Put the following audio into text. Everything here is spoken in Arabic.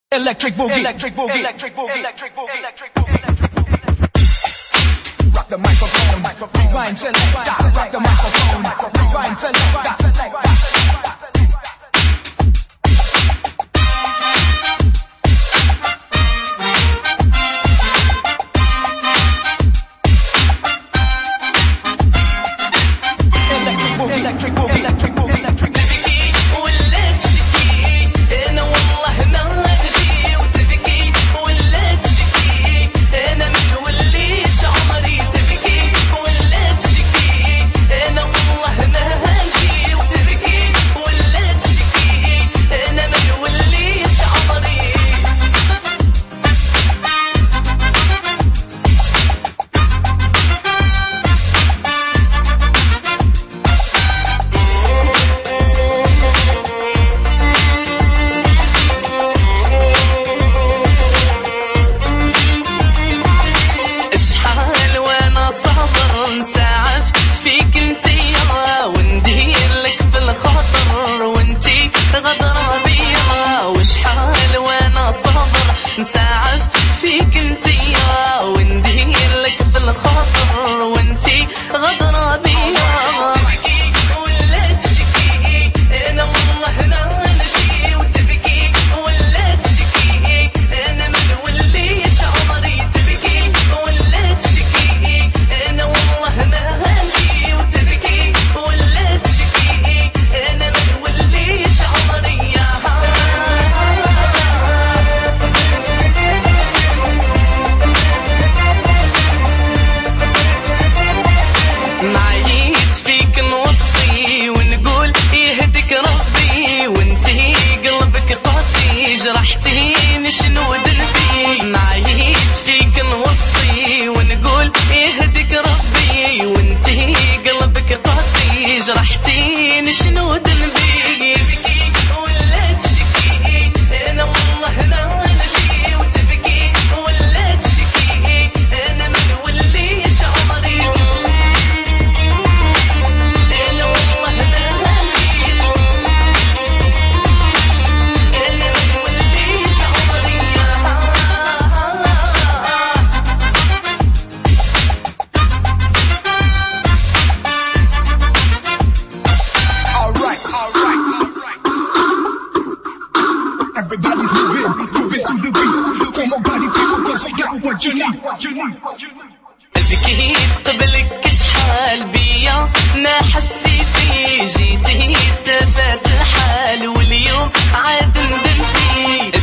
Electric boogie, electric boogie, electric boogie, electric boogie, electric boogie. Rock the microphone, rewind selector. Rock the microphone, rewind selector. Electric boogie, electric boogie, electric boogie, electric boogie. نساعف فيك انتيا وندير لك في الخاطر وانتي غدرة بيا تبكي ولا تشكي انا والله انا نشي وتبكي ولا تشكي انا من وليش عمري تبكي ولا تشكي انا والله انا نشي وتبكي ولا تشكي انا من وليش عمري معيد فيك نوصي ونقول يهدك ربي وانتي قلبك قاسي جرحتيني شنو ذنبي معيد فيك نوصي ونقول يهدك ربي وانتي قلبك قاسي جرحتيني شنو ذنبي تبكي ولا تشكي انا والله انا نشي وتبكي ولا تشكي انا من وليش عمري Everybody's moving to the beat. Come on, party people, 'cause we got what you need. بكيت قبلك شحال بيا ما حسيتي جيتي تفات الحال واليوم عاد ندمتي